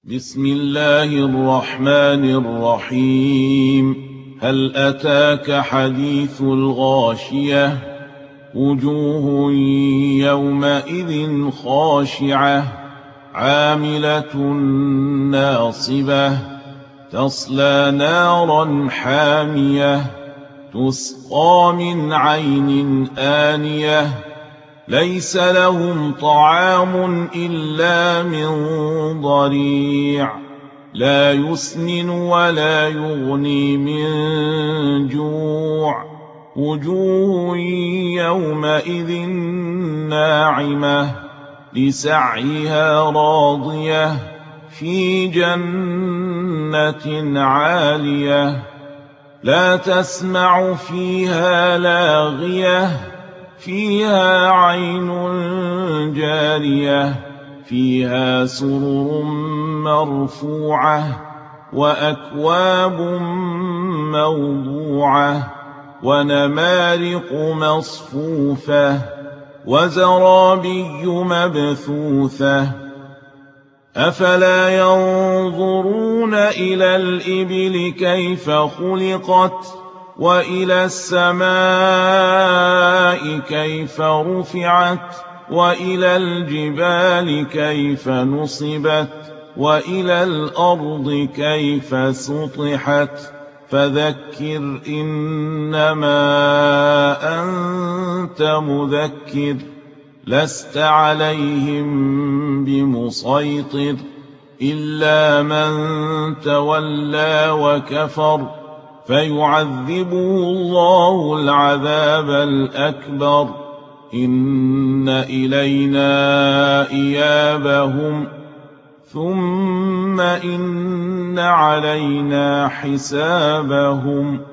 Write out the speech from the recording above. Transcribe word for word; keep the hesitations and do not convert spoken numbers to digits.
بسم الله الرحمن الرحيم. هل أتاك حديث الغاشية؟ وجوه يومئذ خاشعة عاملة ناصبة تصلى نارا حامية تسقى من عين آنية ليس لهم طعام إلا من ضريع لا يسمن ولا يغني من جوع وجوه يومئذ ناعمة لسعيها راضية في جنة عالية لا تسمع فيها لاغية فيها عين جارية فيها سرر مرفوعة وأكواب موضوعة ونمارق مصفوفة وزرابي مبثوثة أفلا ينظرون إلى الإبل كيف خلقت وإلى السماء كيف رفعت وإلى الجبال كيف نصبت وإلى الأرض كيف سطحت فذكر إنما أنت مذكر لست عليهم بمسيطر إلا من تولى وكفر فيعذبه الله العذاب الأكبر إن إلينا إيابهم ثم إن علينا حسابهم